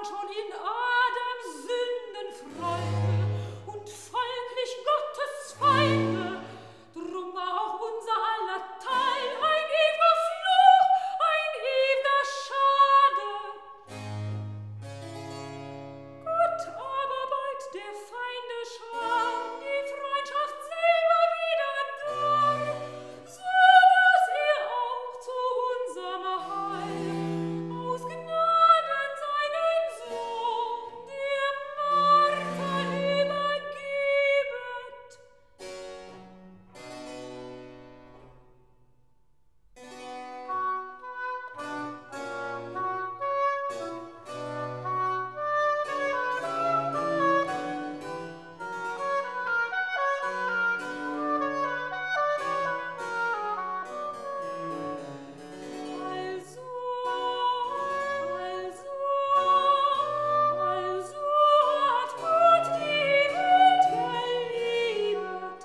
schon in Adams Sündenfreunde und folglich Gottes Feinde. Drum war auch unser aller Teil ein ewiger Fluch, ein ewiger Schade. Gott aber beut der Feinde Schar, die Freundschaft selber wieder dar, so dass auch zu unserem Heil aus Gnaden seinen Sohn der Martha übergebet. Also hat Gott die Welt geliebet,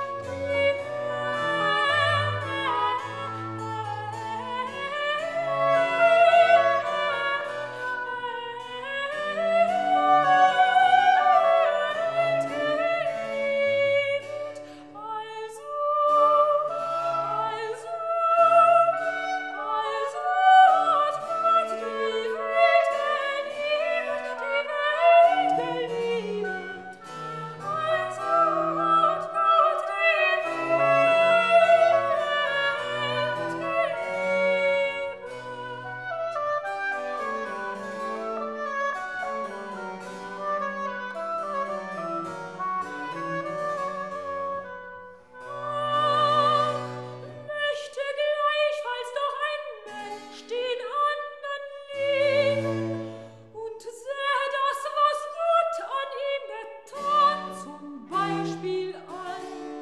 möchte gleichfalls doch ein Mensch den andern lieben und sähe das, was Gott an ihm getan, zum Beispiel an.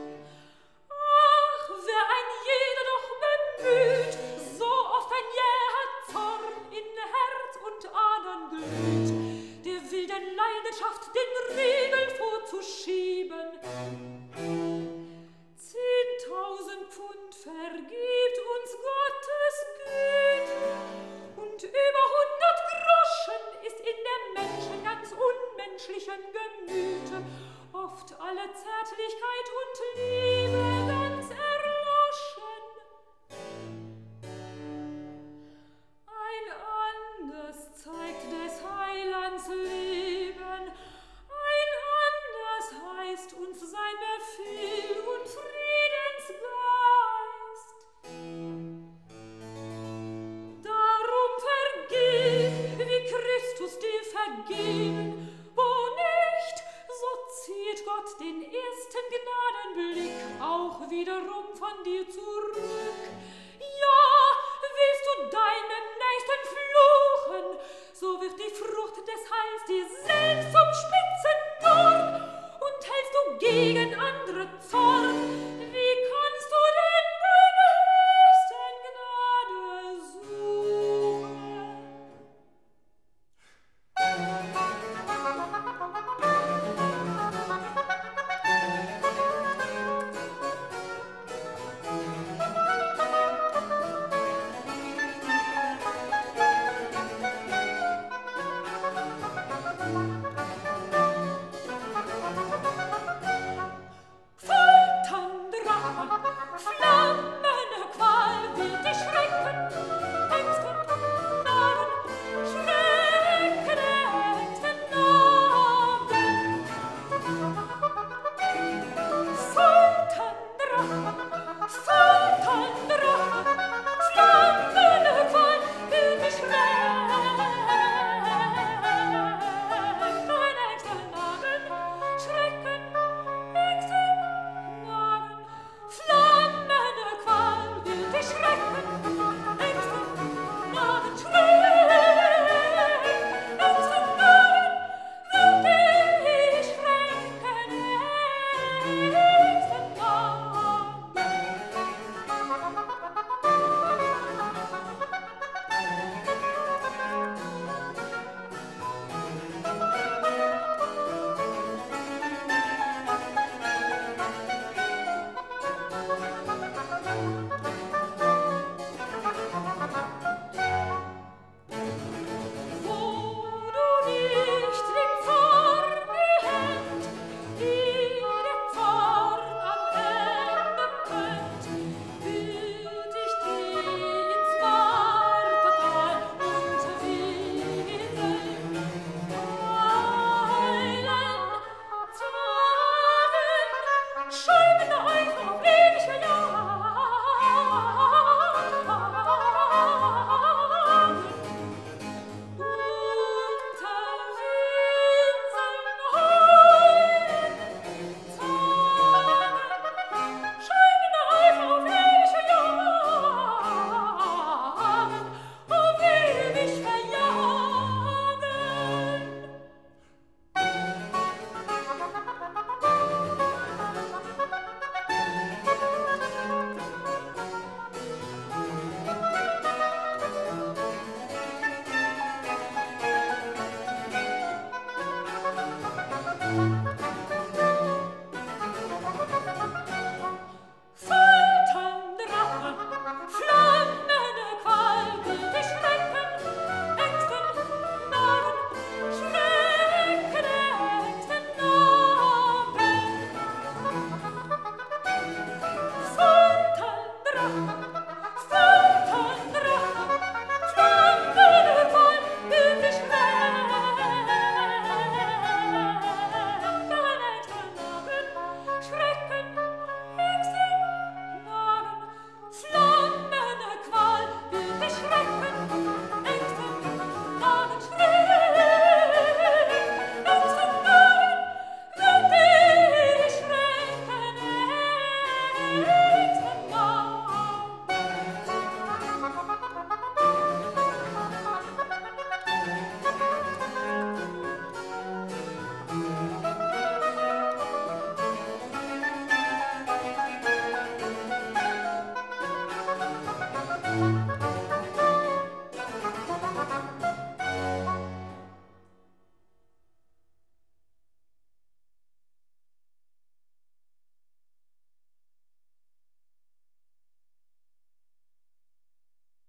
Ach, wär ein jeder doch bemüht, so oft ein jäher Zorn in Herz und Adern glüht, der wilden Leidenschaft den Riegel vorzuschieben. 10.000 Pfund vergibt uns Gottes Güte, und über 100 Groschen ist in der Menschen ganz unmenschlichen Gemüte oft alle Zärtlichkeit und Liebe ganz erloschen. Ein anders zeigt des Heilands Leben, ein anders heißt uns sein Befehl und Friedensgeist. Darum vergib, wie Christus dir vergeben, wo nicht, so zieht Gott den ersten Gnadenblick auch wiederum von dir zurück. Ja, willst du deinen Nächsten fluchen, so wird die Frucht des